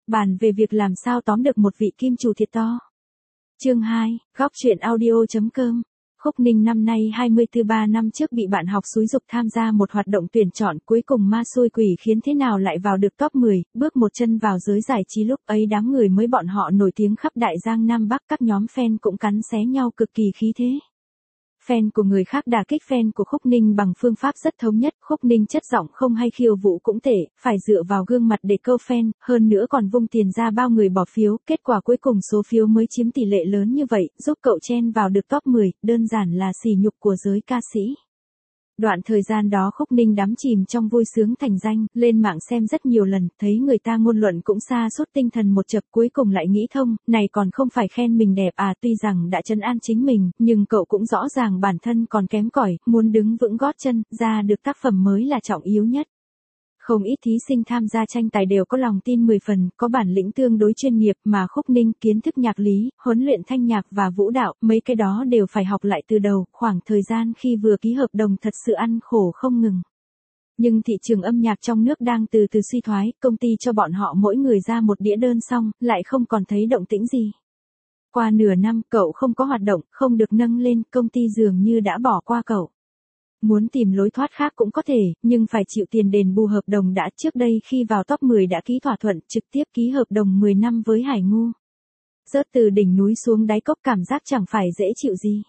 Bàn về việc làm sao tóm được một vị kim chủ thiệt to. Chương 2, góc truyện audio.com. Khúc Ninh năm nay 23 năm trước bị bạn học xúi giục tham gia một hoạt động tuyển chọn, cuối cùng ma xui quỷ khiến thế nào lại vào được top 10, bước một chân vào giới giải trí. Lúc ấy đám người mới bọn họ nổi tiếng khắp Đại Giang Nam Bắc, các nhóm fan cũng cắn xé nhau cực kỳ khí thế. Fan của người khác đả kích fan của Khúc Ninh bằng phương pháp rất thống nhất. Khúc Ninh chất giọng không hay, khiêu vũ cũng tệ, phải dựa vào gương mặt để câu fan, hơn nữa còn vung tiền ra bao người bỏ phiếu, kết quả cuối cùng số phiếu mới chiếm tỷ lệ lớn như vậy, giúp cậu chen vào được top 10, đơn giản là sỉ nhục của giới ca sĩ. Đoạn thời gian đó Khúc Ninh đắm chìm trong vui sướng thành danh, lên mạng xem rất nhiều lần, thấy người ta ngôn luận cũng sa sút tinh thần một chập, cuối cùng lại nghĩ thông, này còn không phải khen mình đẹp à. Tuy rằng đã trấn an chính mình, nhưng cậu cũng rõ ràng bản thân còn kém cỏi, muốn đứng vững gót chân, ra được tác phẩm mới là trọng yếu nhất. Không ít thí sinh tham gia tranh tài đều có lòng tin 10 phần, có bản lĩnh tương đối chuyên nghiệp, mà Khúc Ninh kiến thức nhạc lý, huấn luyện thanh nhạc và vũ đạo, mấy cái đó đều phải học lại từ đầu. Khoảng thời gian khi vừa ký hợp đồng thật sự ăn khổ không ngừng. Nhưng thị trường âm nhạc trong nước đang từ từ suy thoái, công ty cho bọn họ mỗi người ra một đĩa đơn xong, lại không còn thấy động tĩnh gì. Qua nửa năm cậu không có hoạt động, không được nâng lên, công ty dường như đã bỏ qua cậu. Muốn tìm lối thoát khác cũng có thể, nhưng phải chịu tiền đền bù hợp đồng đã. Trước đây khi vào top 10 đã ký thỏa thuận, trực tiếp ký hợp đồng 10 năm với Hải Ngu. Rớt từ đỉnh núi xuống đáy cốc cảm giác chẳng phải dễ chịu gì.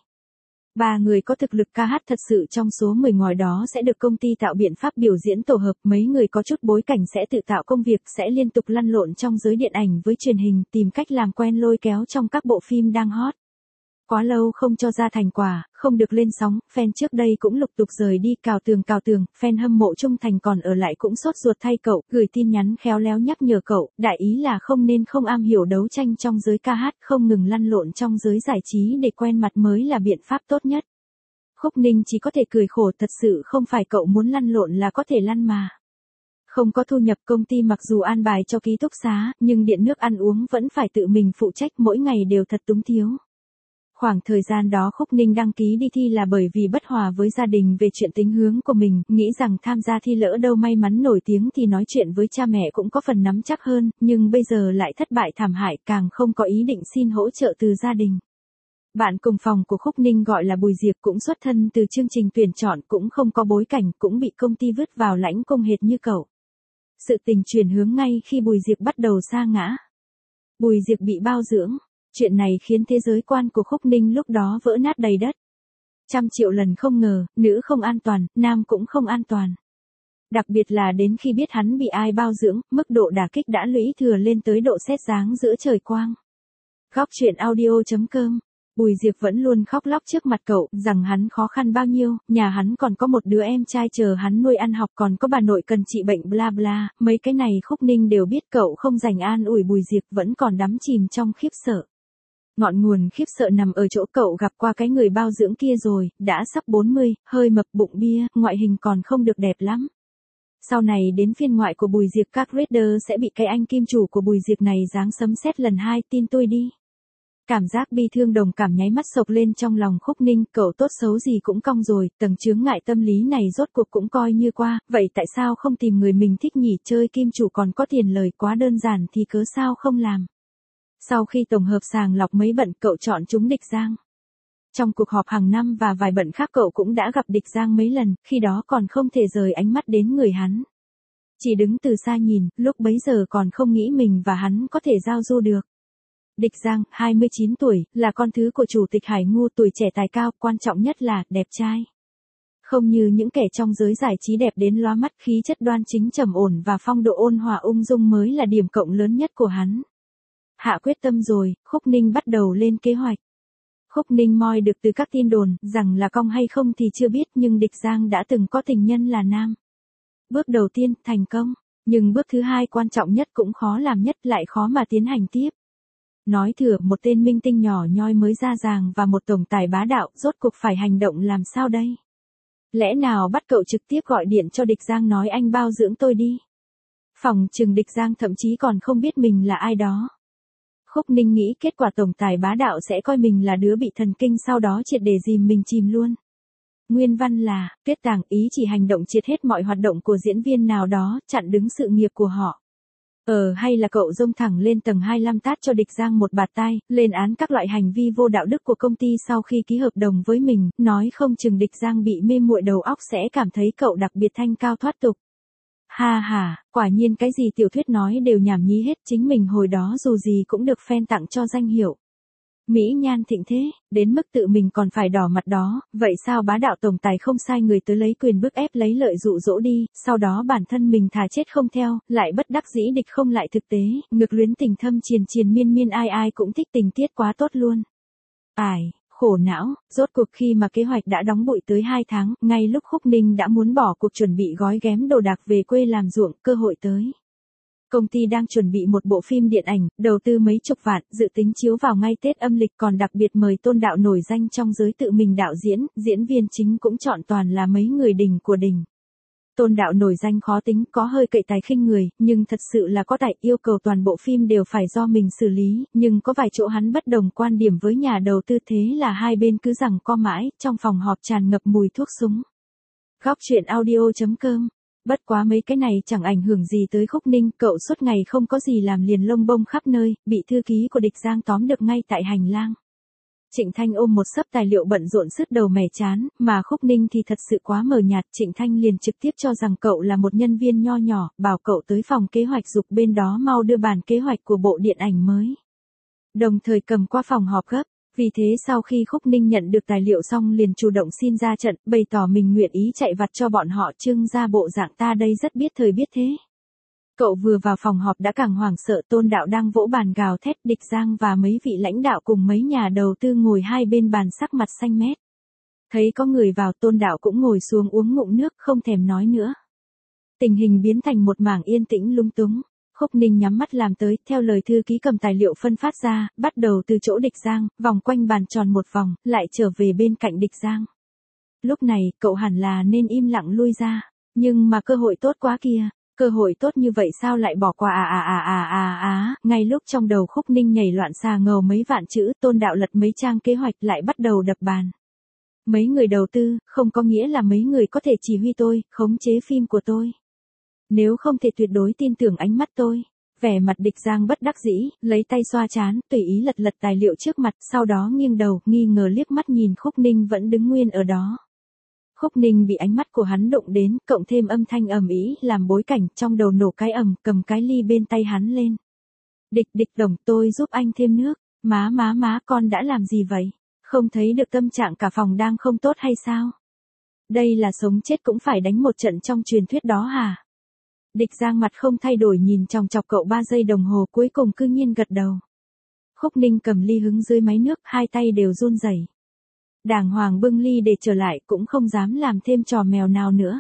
Ba người có thực lực ca hát thật sự trong số 10 ngòi đó sẽ được công ty tạo biện pháp biểu diễn tổ hợp, mấy người có chút bối cảnh sẽ tự tạo công việc, sẽ liên tục lăn lộn trong giới điện ảnh với truyền hình, tìm cách làm quen lôi kéo trong các bộ phim đang hot. Quá lâu không cho ra thành quả, không được lên sóng, fan trước đây cũng lục tục rời đi, cào tường, fan hâm mộ trung thành còn ở lại cũng sốt ruột thay cậu, gửi tin nhắn khéo léo nhắc nhở cậu, đại ý là không nên không am hiểu đấu tranh trong giới ca hát, không ngừng lăn lộn trong giới giải trí để quen mặt mới là biện pháp tốt nhất. Khúc Ninh chỉ có thể cười khổ, thật sự không phải cậu muốn lăn lộn là có thể lăn mà. Không có thu nhập, công ty mặc dù an bài cho ký túc xá, nhưng điện nước ăn uống vẫn phải tự mình phụ trách, mỗi ngày đều thật túng thiếu. Khoảng thời gian đó Khúc Ninh đăng ký đi thi là bởi vì bất hòa với gia đình về chuyện tính hướng của mình, nghĩ rằng tham gia thi lỡ đâu may mắn nổi tiếng thì nói chuyện với cha mẹ cũng có phần nắm chắc hơn, nhưng bây giờ lại thất bại thảm hại, càng không có ý định xin hỗ trợ từ gia đình. Bạn cùng phòng của Khúc Ninh gọi là Bùi Diệp cũng xuất thân từ chương trình tuyển chọn, cũng không có bối cảnh, cũng bị công ty vứt vào lãnh công hệt như cậu. Sự tình chuyển hướng ngay khi Bùi Diệp bắt đầu sa ngã. Bùi Diệp bị bao dưỡng. Chuyện này khiến thế giới quan của Khúc Ninh lúc đó vỡ nát đầy đất. 100 triệu lần không ngờ, nữ không an toàn, nam cũng không an toàn. Đặc biệt là đến khi biết hắn bị ai bao dưỡng, mức độ đả kích đã lũy thừa lên tới độ sét dáng giữa trời quang. Góc truyện audio.com. Bùi Diệp vẫn luôn khóc lóc trước mặt cậu, rằng hắn khó khăn bao nhiêu, nhà hắn còn có một đứa em trai chờ hắn nuôi ăn học, còn có bà nội cần trị bệnh bla bla, mấy cái này Khúc Ninh đều biết. Cậu không dành an ủi Bùi Diệp, vẫn còn đắm chìm trong khiếp sợ. Ngọn nguồn khiếp sợ nằm ở chỗ cậu gặp qua cái người bao dưỡng kia rồi, đã sắp 40, hơi mập bụng bia, ngoại hình còn không được đẹp lắm. Sau này đến phiên ngoại của Bùi Diệp, các reader sẽ bị cái anh kim chủ của Bùi Diệp này giáng sấm sét lần 2, tin tôi đi. Cảm giác bi thương đồng cảm nháy mắt sộc lên trong lòng Khúc Ninh, cậu tốt xấu gì cũng cong rồi, tầng chướng ngại tâm lý này rốt cuộc cũng coi như qua, vậy tại sao không tìm người mình thích nhỉ, chơi kim chủ còn có tiền lời quá đơn giản thì cớ sao không làm. Sau khi tổng hợp sàng lọc mấy bận, cậu chọn trúng Địch Giang. Trong cuộc họp hàng năm và vài bận khác cậu cũng đã gặp Địch Giang mấy lần, khi đó còn không thể rời ánh mắt đến người hắn. Chỉ đứng từ xa nhìn, lúc bấy giờ còn không nghĩ mình và hắn có thể giao du được. Địch Giang, 29 tuổi, là con thứ của chủ tịch Hải Ngu, tuổi trẻ tài cao, quan trọng nhất là đẹp trai. Không như những kẻ trong giới giải trí đẹp đến lóa mắt, khí chất đoan chính trầm ổn và phong độ ôn hòa ung dung mới là điểm cộng lớn nhất của hắn. Hạ quyết tâm rồi, Khúc Ninh bắt đầu lên kế hoạch. Khúc Ninh moi được từ các tin đồn, rằng là cong hay không thì chưa biết, nhưng Địch Giang đã từng có tình nhân là nam. Bước đầu tiên, thành công, nhưng bước thứ hai quan trọng nhất cũng khó làm nhất, lại khó mà tiến hành tiếp. Nói thừa, một tên minh tinh nhỏ nhoi mới ra ràng và một tổng tài bá đạo, rốt cuộc phải hành động làm sao đây? Lẽ nào bắt cậu trực tiếp gọi điện cho Địch Giang nói anh bao dưỡng tôi đi? Phòng trừng Địch Giang thậm chí còn không biết mình là ai đó. Khúc Ninh nghĩ kết quả tổng tài bá đạo sẽ coi mình là đứa bị thần kinh, sau đó triệt để dìm mình chìm luôn. Nguyên văn là, Tuyết Tàng ý chỉ hành động triệt hết mọi hoạt động của diễn viên nào đó, chặn đứng sự nghiệp của họ. Hay là cậu dông thẳng lên tầng 25 tát cho Địch Giang một bạt tai, lên án các loại hành vi vô đạo đức của công ty sau khi ký hợp đồng với mình, nói không chừng Địch Giang bị mê muội đầu óc sẽ cảm thấy cậu đặc biệt thanh cao thoát tục. Ha ha, quả nhiên cái gì tiểu thuyết nói đều nhảm nhí hết, chính mình hồi đó dù gì cũng được fan tặng cho danh hiệu mỹ nhan thịnh thế, đến mức tự mình còn phải đỏ mặt đó, vậy sao bá đạo tổng tài không sai người tới lấy quyền bức ép lấy lợi dụ dỗ đi, sau đó bản thân mình thà chết không theo, lại bất đắc dĩ địch không lại thực tế, ngược luyến tình thâm triền triền miên miên ai ai cũng thích tình tiết quá tốt luôn. Khổ não, rốt cuộc khi mà kế hoạch đã đóng bụi tới 2 tháng, ngay lúc Khúc Ninh đã muốn bỏ cuộc chuẩn bị gói ghém đồ đạc về quê làm ruộng, cơ hội tới. Công ty đang chuẩn bị một bộ phim điện ảnh, đầu tư mấy chục vạn, dự tính chiếu vào ngay Tết âm lịch, còn đặc biệt mời Tôn Đạo nổi danh trong giới tự mình đạo diễn, diễn viên chính cũng chọn toàn là mấy người đình của đình. Tôn Đạo nổi danh khó tính, có hơi cậy tài khinh người, nhưng thật sự là có tài, yêu cầu toàn bộ phim đều phải do mình xử lý, nhưng có vài chỗ hắn bất đồng quan điểm với nhà đầu tư, thế là hai bên cứ giằng co mãi, trong phòng họp tràn ngập mùi thuốc súng. Góc truyện audio.com. Bất quá mấy cái này chẳng ảnh hưởng gì tới Khúc Ninh, cậu suốt ngày không có gì làm liền lông bông khắp nơi, bị thư ký của Địch Giang tóm được ngay tại hành lang. Trịnh Thanh ôm một xấp tài liệu bận rộn sứt đầu mẻ chán, mà Khúc Ninh thì thật sự quá mờ nhạt, Trịnh Thanh liền trực tiếp cho rằng cậu là một nhân viên nho nhỏ, bảo cậu tới phòng kế hoạch giục bên đó mau đưa bản kế hoạch của bộ điện ảnh mới. Đồng thời cầm qua phòng họp gấp. Vì thế sau khi Khúc Ninh nhận được tài liệu xong liền chủ động xin ra trận, bày tỏ mình nguyện ý chạy vặt cho bọn họ, trưng ra bộ dạng ta đây rất biết thời biết thế. Cậu vừa vào phòng họp đã càng hoảng sợ, Tôn Đạo đang vỗ bàn gào thét, Địch Giang và mấy vị lãnh đạo cùng mấy nhà đầu tư ngồi hai bên bàn sắc mặt xanh mét. Thấy có người vào, Tôn Đạo cũng ngồi xuống uống ngụm nước, không thèm nói nữa. Tình hình biến thành một mảng yên tĩnh lung túng. Khúc Ninh nhắm mắt làm tới, theo lời thư ký cầm tài liệu phân phát ra, bắt đầu từ chỗ Địch Giang, vòng quanh bàn tròn một vòng, lại trở về bên cạnh Địch Giang. Lúc này, cậu hẳn là nên im lặng lui ra, nhưng mà cơ hội tốt quá kìa, cơ hội tốt như vậy sao lại bỏ qua ngay lúc trong đầu Khúc Ninh nhảy loạn xà ngầu mấy vạn chữ, Tôn Đạo lật mấy trang kế hoạch lại bắt đầu đập bàn. Mấy người đầu tư, không có nghĩa là mấy người có thể chỉ huy tôi, khống chế phim của tôi. Nếu không thể tuyệt đối tin tưởng ánh mắt tôi. Vẻ mặt Địch Giang bất đắc dĩ, lấy tay xoa trán, tùy ý lật lật tài liệu trước mặt, sau đó nghiêng đầu, nghi ngờ liếc mắt nhìn Khúc Ninh vẫn đứng nguyên ở đó. Khúc Ninh bị ánh mắt của hắn động đến, cộng thêm âm thanh ầm ĩ làm bối cảnh, trong đầu nổ cái ầm, cầm cái ly bên tay hắn lên. Địch đồng, tôi giúp anh thêm nước. Má, con đã làm gì vậy? Không thấy được tâm trạng cả phòng đang không tốt hay sao? Đây là sống chết cũng phải đánh một trận trong truyền thuyết đó hả? Địch Giang mặt không thay đổi nhìn chòng chọc cậu 3 giây đồng hồ, cuối cùng cư nhiên gật đầu. Khúc Ninh cầm ly hứng dưới máy nước, hai tay đều run rẩy. Đàng hoàng bưng ly để trở lại, cũng không dám làm thêm trò mèo nào nữa.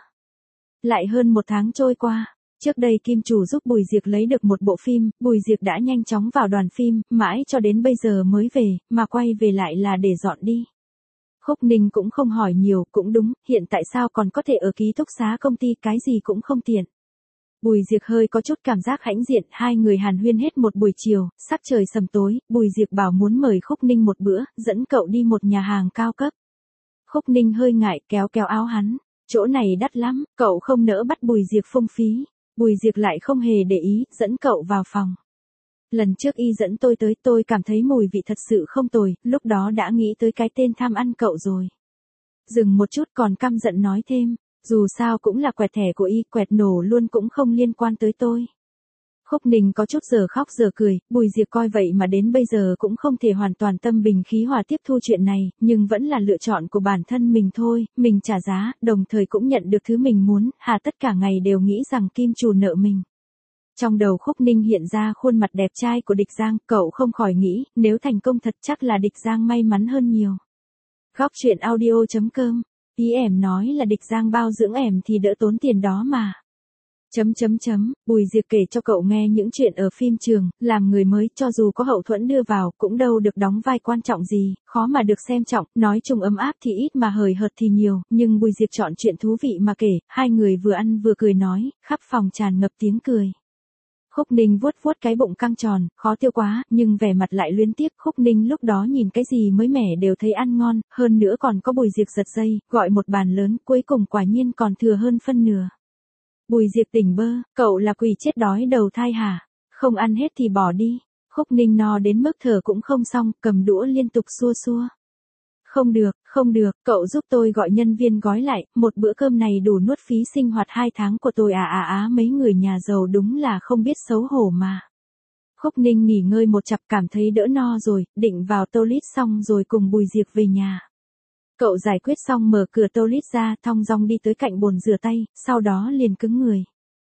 Lại hơn 1 tháng trôi qua, trước đây Kim Chủ giúp Bùi Diệc lấy được một bộ phim, Bùi Diệc đã nhanh chóng vào đoàn phim, mãi cho đến bây giờ mới về, mà quay về lại là để dọn đi. Khúc Ninh cũng không hỏi nhiều, cũng đúng, hiện tại sao còn có thể ở ký túc xá công ty, cái gì cũng không tiện. Bùi Diệc hơi có chút cảm giác hãnh diện, hai người hàn huyên hết một buổi chiều, sắc trời sầm tối, Bùi Diệc bảo muốn mời Khúc Ninh một bữa, dẫn cậu đi một nhà hàng cao cấp. Khúc Ninh hơi ngại, kéo áo hắn, chỗ này đắt lắm, cậu không nỡ bắt Bùi Diệc phung phí. Bùi Diệc lại không hề để ý, dẫn cậu vào phòng. Lần trước y dẫn tôi tới, tôi cảm thấy mùi vị thật sự không tồi, lúc đó đã nghĩ tới cái tên tham ăn cậu rồi. Dừng một chút còn căm giận nói thêm. Dù sao cũng là quẹt thẻ của y, quẹt nổ luôn cũng không liên quan tới tôi. Khúc Ninh có chút giờ khóc giờ cười, Bùi Diệc coi vậy mà đến bây giờ cũng không thể hoàn toàn tâm bình khí hòa tiếp thu chuyện này, nhưng vẫn là lựa chọn của bản thân mình thôi, mình trả giá, đồng thời cũng nhận được thứ mình muốn, hà tất cả ngày đều nghĩ rằng Kim Chủ nợ mình. Trong đầu Khúc Ninh hiện ra khuôn mặt đẹp trai của Địch Giang, cậu không khỏi nghĩ, nếu thành công thật chắc là Địch Giang may mắn hơn nhiều. Góc truyện audio.com. Ý em nói là Địch Giang bao dưỡng em thì đỡ tốn tiền đó mà. Bùi Diệc kể cho cậu nghe những chuyện ở phim trường, làm người mới cho dù có hậu thuẫn đưa vào cũng đâu được đóng vai quan trọng gì, khó mà được xem trọng, nói chung ấm áp thì ít mà hời hợt thì nhiều, nhưng Bùi Diệc chọn chuyện thú vị mà kể, hai người vừa ăn vừa cười nói, khắp phòng tràn ngập tiếng cười. Khúc Ninh vuốt cái bụng căng tròn, khó tiêu quá, nhưng vẻ mặt lại luyến tiếc. Khúc Ninh lúc đó nhìn cái gì mới mẻ đều thấy ăn ngon, hơn nữa còn có Bùi Diệc giật dây, gọi một bàn lớn, cuối cùng quả nhiên còn thừa hơn phân nửa. Bùi Diệc tỉnh bơ, cậu là quỷ chết đói đầu thai hả? Không ăn hết thì bỏ đi. Khúc Ninh no đến mức thở cũng không xong, cầm đũa liên tục xua xua. Không được, cậu giúp tôi gọi nhân viên gói lại, một bữa cơm này đủ nuốt phí sinh hoạt 2 tháng của tôi mấy người nhà giàu đúng là không biết xấu hổ mà. Khúc Ninh nghỉ ngơi một chặp cảm thấy đỡ no rồi, định vào toilet xong rồi cùng Bùi Diệp về nhà. Cậu giải quyết xong mở cửa toilet ra, thong dong đi tới cạnh bồn rửa tay, sau đó liền cứng người.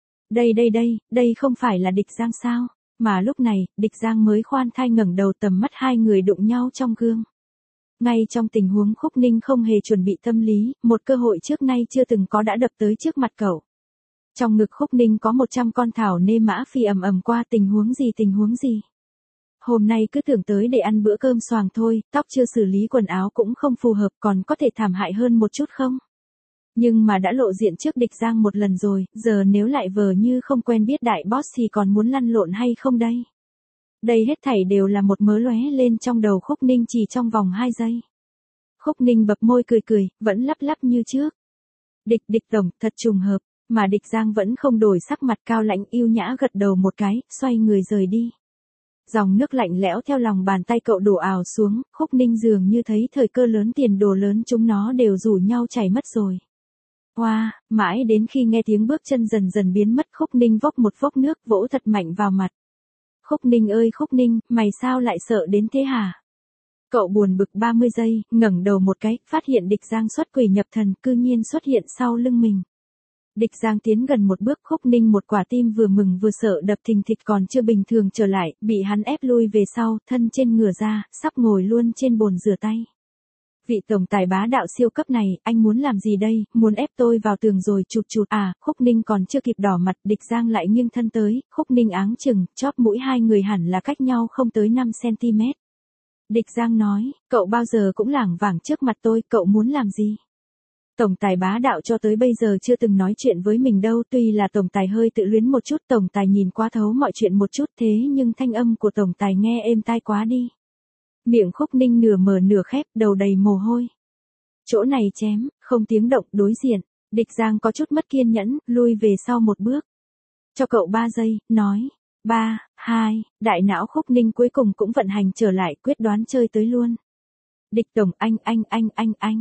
Đây không phải là Địch Giang sao? Mà lúc này, Địch Giang mới khoan thai ngẩng đầu, tầm mắt hai người đụng nhau trong gương. Ngay trong tình huống Khúc Ninh không hề chuẩn bị tâm lý, một cơ hội trước nay chưa từng có đã đập tới trước mặt cậu. Trong ngực Khúc Ninh có 100 con thảo nê mã phi ầm ầm qua, tình huống gì. Hôm nay cứ tưởng tới để ăn bữa cơm xoàng thôi, tóc chưa xử lý, quần áo cũng không phù hợp, còn có thể thảm hại hơn một chút không? Nhưng mà đã lộ diện trước Địch Giang một lần rồi, giờ nếu lại vờ như không quen biết đại boss thì còn muốn lăn lộn hay không đây? Đây hết thảy đều là một mớ lóe lên trong đầu Khúc Ninh chỉ trong vòng 2 giây. Khúc Ninh bập môi cười, vẫn lắp lắp như trước. Địch tổng, thật trùng hợp, mà Địch Giang vẫn không đổi sắc mặt, cao lãnh yêu nhã gật đầu một cái, xoay người rời đi. Dòng nước lạnh lẽo theo lòng bàn tay cậu đổ ào xuống, Khúc Ninh dường như thấy thời cơ lớn, tiền đồ lớn chúng nó đều rủ nhau chảy mất rồi. Mãi đến khi nghe tiếng bước chân dần dần biến mất, Khúc Ninh vốc một vốc nước vỗ thật mạnh vào mặt. Khúc Ninh ơi Khúc Ninh, mày sao lại sợ đến thế hả? Cậu buồn bực 30 giây, ngẩng đầu một cái, phát hiện Địch Giang xuất quỷ nhập thần, cư nhiên xuất hiện sau lưng mình. Địch Giang tiến gần một bước, Khúc Ninh một quả tim vừa mừng vừa sợ đập thình thịch còn chưa bình thường trở lại, bị hắn ép lui về sau, thân trên ngửa ra, sắp ngồi luôn trên bồn rửa tay. Vị tổng tài bá đạo siêu cấp này, anh muốn làm gì đây, muốn ép tôi vào tường rồi chụt Khúc Ninh còn chưa kịp đỏ mặt, Địch Giang lại nghiêng thân tới, Khúc Ninh áng chừng, chóp mũi hai người hẳn là cách nhau không tới 5cm. Địch Giang nói, cậu bao giờ cũng lảng vảng trước mặt tôi, cậu muốn làm gì? Tổng tài bá đạo cho tới bây giờ chưa từng nói chuyện với mình đâu, tuy là tổng tài hơi tự luyến một chút, tổng tài nhìn qua thấu mọi chuyện một chút, thế nhưng thanh âm của tổng tài nghe êm tai quá đi. Miệng Khúc Ninh nửa mở nửa khép, đầu đầy mồ hôi. Chỗ này chém, không tiếng động, đối diện. Địch Giang có chút mất kiên nhẫn, lui về sau một bước. Cho cậu 3 giây, nói. 3, 2, đại não Khúc Ninh cuối cùng cũng vận hành trở lại, quyết đoán chơi tới luôn. Địch tổng, anh.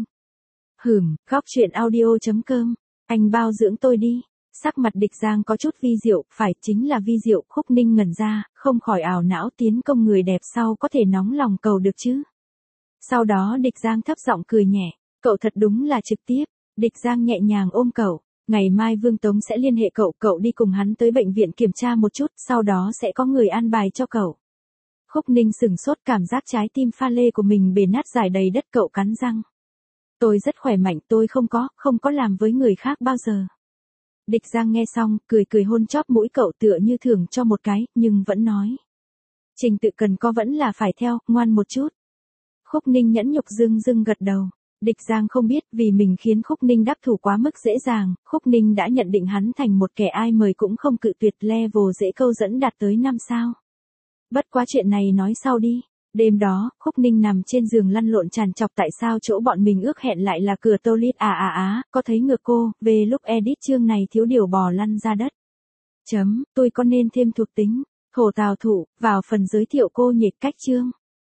Góc truyện audio.com. Anh bao dưỡng tôi đi. Sắc mặt Địch Giang có chút vi diệu, phải chính là vi diệu, Khúc Ninh ngẩn ra, không khỏi ảo não, tiến công người đẹp sau có thể nóng lòng cầu được chứ. Sau đó Địch Giang thấp giọng cười nhẹ, cậu thật đúng là trực tiếp. Địch Giang nhẹ nhàng ôm cậu, ngày mai Vương Tống sẽ liên hệ cậu đi cùng hắn tới bệnh viện kiểm tra một chút, sau đó sẽ có người an bài cho cậu. Khúc Ninh sửng sốt, cảm giác trái tim pha lê của mình bể nát rải đầy đất, cậu cắn răng. Tôi rất khỏe mạnh, tôi không có làm với người khác bao giờ. Địch Giang nghe xong, cười hôn chóp mũi cậu tựa như thưởng cho một cái, nhưng vẫn nói. Trình tự cần có vẫn là phải theo, ngoan một chút. Khúc Ninh nhẫn nhục dưng gật đầu. Địch Giang không biết vì mình khiến Khúc Ninh đắc thủ quá mức dễ dàng, Khúc Ninh đã nhận định hắn thành một kẻ ai mời cũng không cự tuyệt, level dễ câu dẫn đạt tới 5 sao. Bất quá chuyện này nói sau đi. Đêm đó, Khúc Ninh nằm trên giường lăn lộn tràn trọc, tại sao chỗ bọn mình ước hẹn lại là cửa toilet có thấy ngược cô, về lúc edit chương này thiếu điều bò lăn ra đất. Tôi có nên thêm thuộc tính, thổ tào thụ, vào phần giới thiệu cô nhệt cách chương.